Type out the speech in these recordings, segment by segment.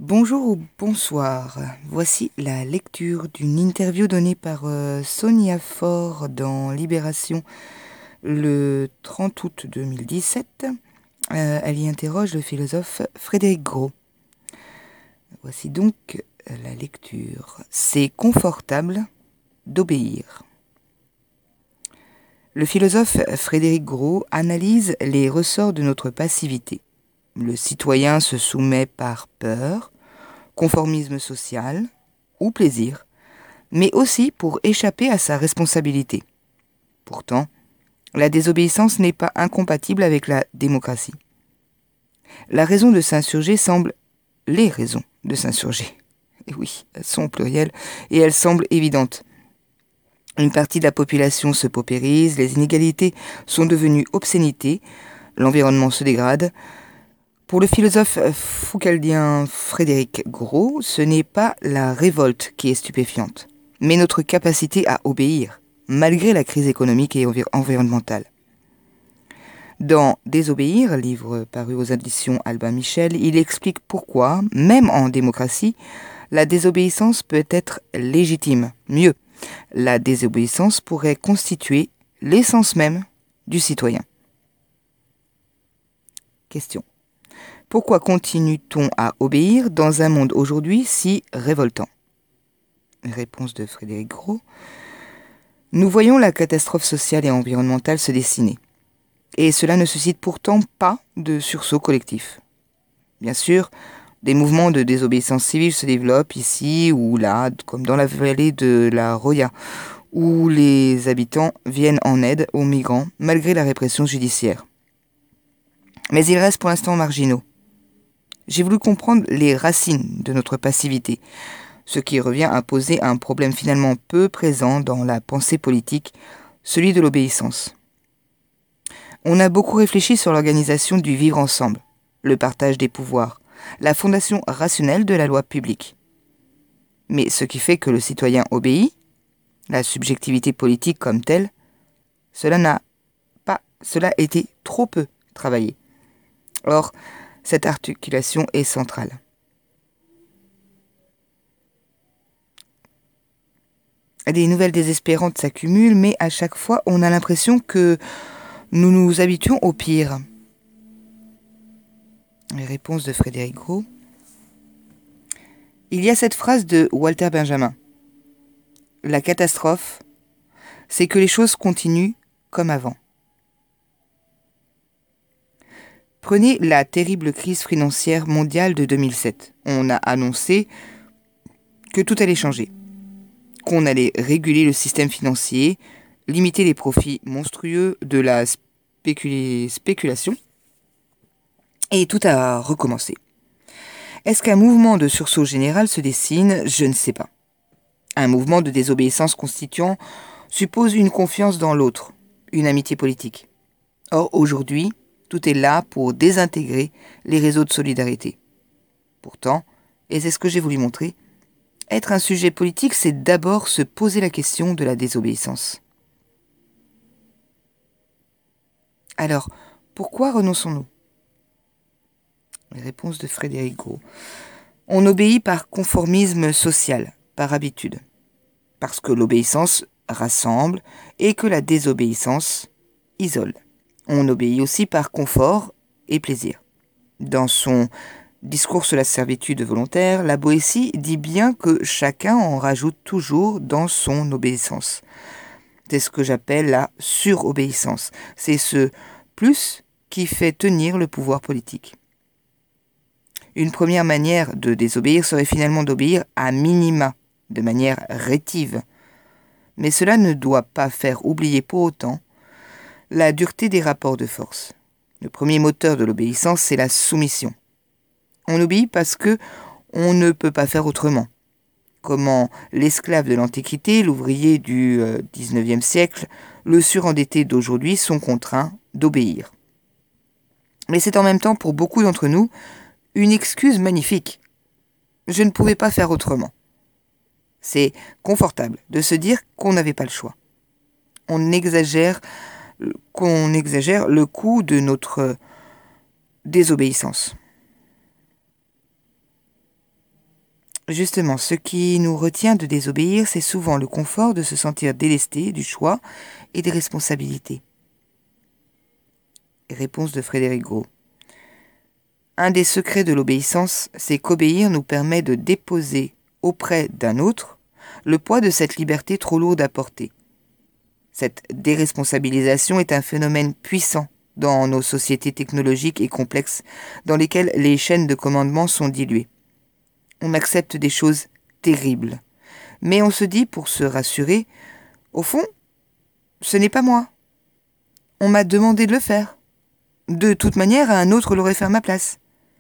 Bonjour ou bonsoir. Voici la lecture d'une interview donnée par Sonia Faure dans Libération le 30 août 2017. Elle y interroge le philosophe Frédéric Gros. Voici donc la lecture. C'est confortable d'obéir. Le philosophe Frédéric Gros analyse les ressorts de notre passivité. Le citoyen se soumet par peur, conformisme social ou plaisir, mais aussi pour échapper à sa responsabilité. Pourtant, la désobéissance n'est pas incompatible avec la démocratie. La raison de s'insurger semble... Les raisons de s'insurger. Et oui, elles sont au pluriel et elles semblent évidentes. Une partie de la population se paupérise, les inégalités sont devenues obscénités, l'environnement se dégrade. Pour le philosophe foucaldien Frédéric Gros, ce n'est pas la révolte qui est stupéfiante, mais notre capacité à obéir, malgré la crise économique et environnementale. Dans Désobéir, livre paru aux éditions Albin Michel, il explique pourquoi, même en démocratie, la désobéissance peut être légitime. Mieux, la désobéissance pourrait constituer l'essence même du citoyen. Question. Pourquoi continue-t-on à obéir dans un monde aujourd'hui si révoltant? Réponse de Frédéric Gros. Nous voyons la catastrophe sociale et environnementale se dessiner. Et cela ne suscite pourtant pas de sursaut collectif. Bien sûr, des mouvements de désobéissance civile se développent ici ou là, comme dans la vallée de la Roya, où les habitants viennent en aide aux migrants malgré la répression judiciaire. Mais ils restent pour l'instant marginaux. J'ai voulu comprendre les racines de notre passivité, ce qui revient à poser un problème finalement peu présent dans la pensée politique, celui de l'obéissance. On a beaucoup réfléchi sur l'organisation du vivre ensemble, le partage des pouvoirs, la fondation rationnelle de la loi publique. Mais ce qui fait que le citoyen obéit, la subjectivité politique comme telle, cela a été trop peu travaillé. Or, cette articulation est centrale. Des nouvelles désespérantes s'accumulent, mais à chaque fois, on a l'impression que nous nous habituons au pire. Les réponses de Frédéric Gros. Il y a cette phrase de Walter Benjamin. La catastrophe, c'est que les choses continuent comme avant. Prenez la terrible crise financière mondiale de 2007. On a annoncé que tout allait changer, qu'on allait réguler le système financier, limiter les profits monstrueux de la spéculation, et tout a recommencé. Est-ce qu'un mouvement de sursaut général se dessine? Je ne sais pas. Un mouvement de désobéissance constituant suppose une confiance dans l'autre, une amitié politique. Or, aujourd'hui, tout est là pour désintégrer les réseaux de solidarité. Pourtant, et c'est ce que j'ai voulu montrer, être un sujet politique, c'est d'abord se poser la question de la désobéissance. Alors, pourquoi renonçons-nous? Les réponses de Frédéric Gros. On obéit par conformisme social, par habitude, parce que l'obéissance rassemble et que la désobéissance isole. On obéit aussi par confort et plaisir. Dans son discours sur la servitude volontaire, la Boétie dit bien que chacun en rajoute toujours dans son obéissance. C'est ce que j'appelle la surobéissance. C'est ce plus qui fait tenir le pouvoir politique. Une première manière de désobéir serait finalement d'obéir à minima, de manière rétive. Mais cela ne doit pas faire oublier pour autant la dureté des rapports de force. Le premier moteur de l'obéissance, c'est la soumission. On obéit parce que on ne peut pas faire autrement. Comment l'esclave de l'Antiquité, l'ouvrier du XIXe siècle, le surendetté d'aujourd'hui sont contraints d'obéir. Mais c'est en même temps, pour beaucoup d'entre nous, une excuse magnifique. Je ne pouvais pas faire autrement. C'est confortable de se dire qu'on n'avait pas le choix. On exagère le coût de notre désobéissance. Justement, ce qui nous retient de désobéir, c'est souvent le confort de se sentir délesté du choix et des responsabilités. Réponse de Frédéric Gros. Un des secrets de l'obéissance, c'est qu'obéir nous permet de déposer auprès d'un autre le poids de cette liberté trop lourde à porter. Cette déresponsabilisation est un phénomène puissant dans nos sociétés technologiques et complexes dans lesquelles les chaînes de commandement sont diluées. On accepte des choses terribles, mais on se dit pour se rassurer, au fond, ce n'est pas moi. On m'a demandé de le faire. De toute manière, un autre l'aurait fait à ma place.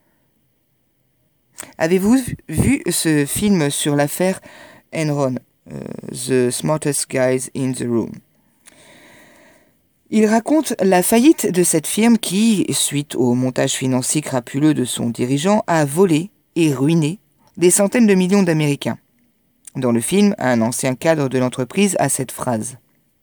Avez-vous vu ce film sur l'affaire Enron, The Smartest Guys in the Room? Il raconte la faillite de cette firme qui, suite au montage financier crapuleux de son dirigeant, a volé et ruiné des centaines de millions d'Américains. Dans le film, un ancien cadre de l'entreprise a cette phrase.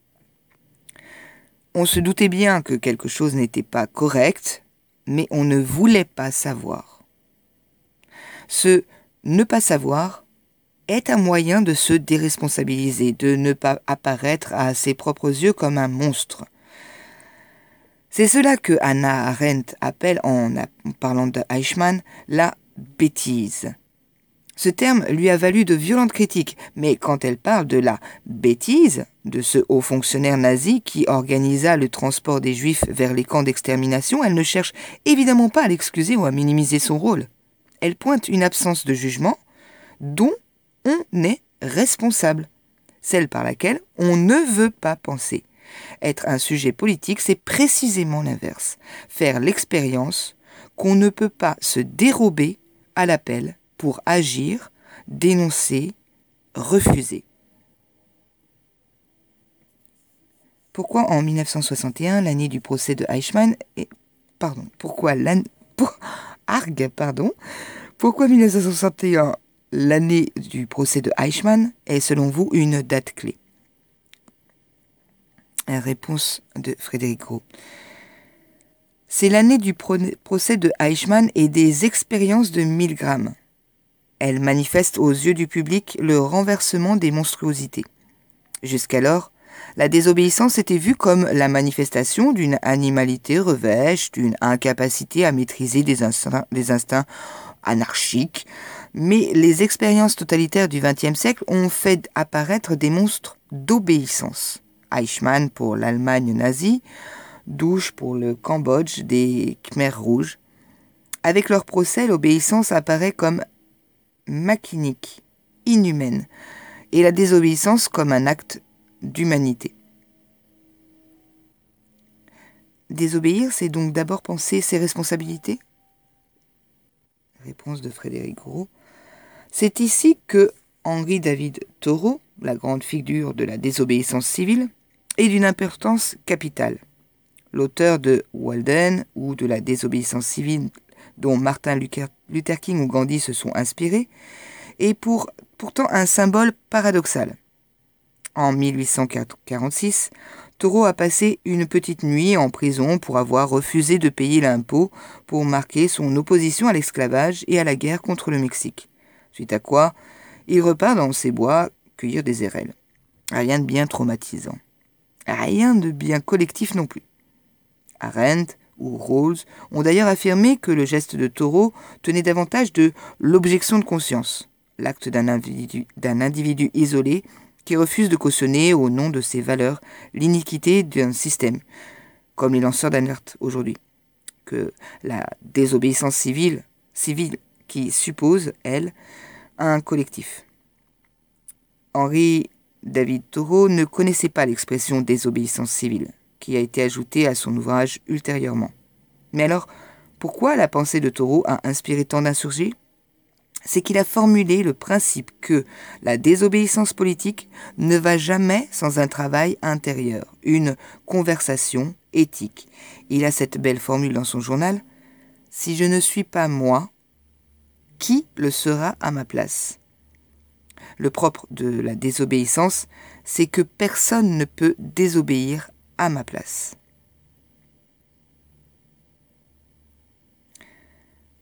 On se doutait bien que quelque chose n'était pas correct, mais on ne voulait pas savoir. Ce ne pas savoir est un moyen de se déresponsabiliser, de ne pas apparaître à ses propres yeux comme un monstre. C'est cela que Hannah Arendt appelle, en parlant de Eichmann, la bêtise. Ce terme lui a valu de violentes critiques, mais quand elle parle de la bêtise de ce haut fonctionnaire nazi qui organisa le transport des Juifs vers les camps d'extermination, elle ne cherche évidemment pas à l'excuser ou à minimiser son rôle. Elle pointe une absence de jugement dont on est responsable, celle par laquelle on ne veut pas penser. Être un sujet politique, c'est précisément l'inverse. Faire l'expérience qu'on ne peut pas se dérober à l'appel pour agir, dénoncer, refuser. Pourquoi en 1961, l'année du procès de Eichmann, pourquoi 1961, l'année du procès de Eichmann, est selon vous une date clé? Réponse de Frédéric Gros. C'est l'année du procès de Eichmann et des expériences de Milgram. Elle manifeste aux yeux du public le renversement des monstruosités. Jusqu'alors, la désobéissance était vue comme la manifestation d'une animalité revêche, d'une incapacité à maîtriser des instincts anarchiques, mais les expériences totalitaires du XXe siècle ont fait apparaître des monstres d'obéissance. Eichmann pour l'Allemagne nazie, Douche pour le Cambodge des Khmers rouges. Avec leur procès, l'obéissance apparaît comme machinique, inhumaine, et la désobéissance comme un acte d'humanité. Désobéir, c'est donc d'abord penser ses responsabilités? Réponse de Frédéric Gros. C'est ici que Henri David Thoreau, la grande figure de la désobéissance civile, est d'une importance capitale. L'auteur de Walden ou de la désobéissance civile dont Martin Luther King ou Gandhi se sont inspirés, est pourtant un symbole paradoxal. En 1846, Thoreau a passé une petite nuit en prison pour avoir refusé de payer l'impôt pour marquer son opposition à l'esclavage et à la guerre contre le Mexique. Suite à quoi, il repart dans ses bois cueillir des érelles. Rien de bien traumatisant. Rien de bien collectif non plus. Arendt ou Rawls ont d'ailleurs affirmé que le geste de Thoreau tenait davantage de l'objection de conscience, l'acte d'un individu isolé qui refuse de cautionner au nom de ses valeurs l'iniquité d'un système, comme les lanceurs d'alerte aujourd'hui, que la désobéissance civile qui suppose, elle, un collectif. Henri David Thoreau ne connaissait pas l'expression désobéissance civile, qui a été ajoutée à son ouvrage ultérieurement. Mais alors, pourquoi la pensée de Thoreau a inspiré tant d'insurgés? C'est qu'il a formulé le principe que la désobéissance politique ne va jamais sans un travail intérieur, une conversation éthique. Il a cette belle formule dans son journal: « Si je ne suis pas moi, qui le sera à ma place ?» Le propre de la désobéissance, c'est que personne ne peut désobéir à ma place.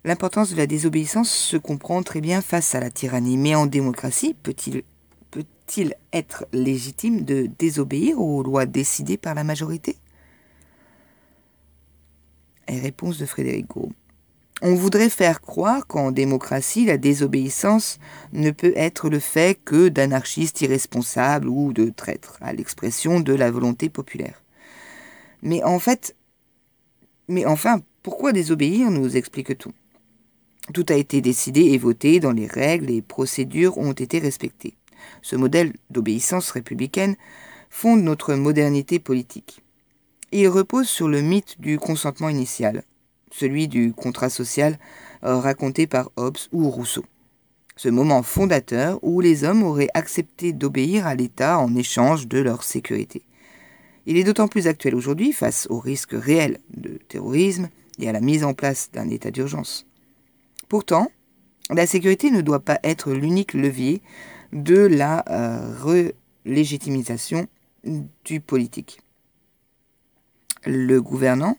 L'importance de la désobéissance se comprend très bien face à la tyrannie, mais en démocratie, peut-il être légitime de désobéir aux lois décidées par la majorité? Et réponse de Frédéric Gros. On voudrait faire croire qu'en démocratie, la désobéissance ne peut être le fait que d'anarchistes irresponsables ou de traîtres à l'expression de la volonté populaire. Mais enfin, pourquoi désobéir nous explique tout. Tout a été décidé et voté dans les règles, les procédures ont été respectées. Ce modèle d'obéissance républicaine fonde notre modernité politique. Il repose sur le mythe du consentement initial, celui du contrat social raconté par Hobbes ou Rousseau. Ce moment fondateur où les hommes auraient accepté d'obéir à l'État en échange de leur sécurité. Il est d'autant plus actuel aujourd'hui face au risque réel de terrorisme et à la mise en place d'un état d'urgence. Pourtant, la sécurité ne doit pas être l'unique levier de la relégitimisation du politique. Les gouvernants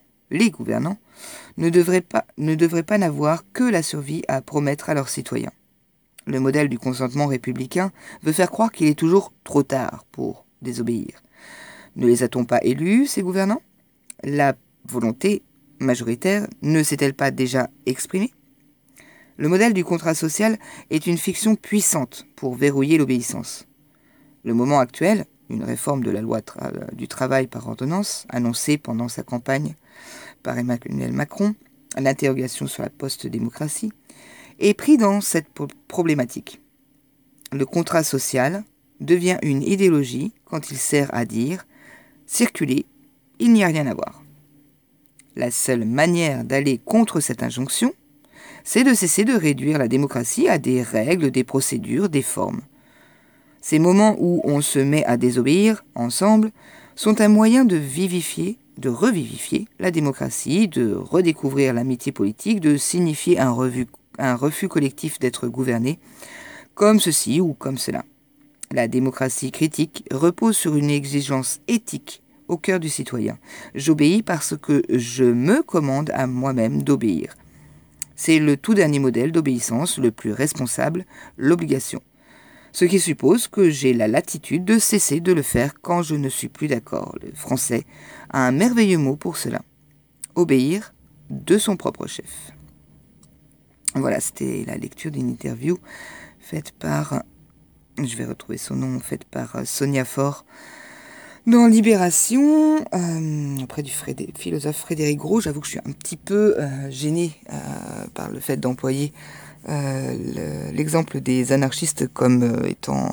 ne devraient pas n'avoir que la survie à promettre à leurs citoyens. Le modèle du consentement républicain veut faire croire qu'il est toujours trop tard pour désobéir. Ne les a-t-on pas élus, ces gouvernants? La volonté majoritaire ne s'est-elle pas déjà exprimée? Le modèle du contrat social est une fiction puissante pour verrouiller l'obéissance. Le moment actuel, une réforme de la loi du travail par ordonnance, annoncée pendant sa campagne par Emmanuel Macron, l'interrogation sur la post-démocratie, est pris dans cette problématique. Le contrat social devient une idéologie quand il sert à dire « circuler, il n'y a rien à voir ». La seule manière d'aller contre cette injonction, c'est de cesser de réduire la démocratie à des règles, des procédures, des formes. Ces moments où on se met à désobéir ensemble sont un moyen de revivifier la démocratie, de redécouvrir l'amitié politique, de signifier un refus collectif d'être gouverné, comme ceci ou comme cela. La démocratie critique repose sur une exigence éthique au cœur du citoyen. J'obéis parce que je me commande à moi-même d'obéir. C'est le tout dernier modèle d'obéissance, le plus responsable, l'obligation. Ce qui suppose que j'ai la latitude de cesser de le faire quand je ne suis plus d'accord. Le français a un merveilleux mot pour cela. Obéir de son propre chef. Voilà, c'était la lecture d'une interview faite par, je vais retrouver son nom, faite par Sonia Faure dans Libération, auprès du philosophe Frédéric Gros. J'avoue que je suis un petit peu gênée par le fait d'employer l'exemple des anarchistes comme étant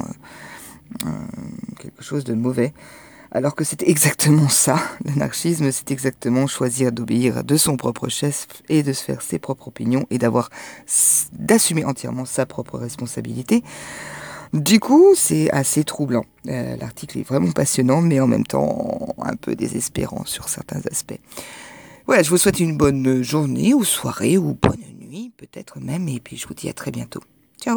quelque chose de mauvais, alors que c'est exactement ça. L'anarchisme, c'est exactement choisir d'obéir de son propre chef et de se faire ses propres opinions et d'assumer entièrement sa propre responsabilité. Du coup, c'est assez troublant. L'article est vraiment passionnant, mais en même temps un peu désespérant sur certains aspects. Voilà, je vous souhaite une bonne journée ou soirée ou bonne nuit, peut-être même, et puis je vous dis à très bientôt.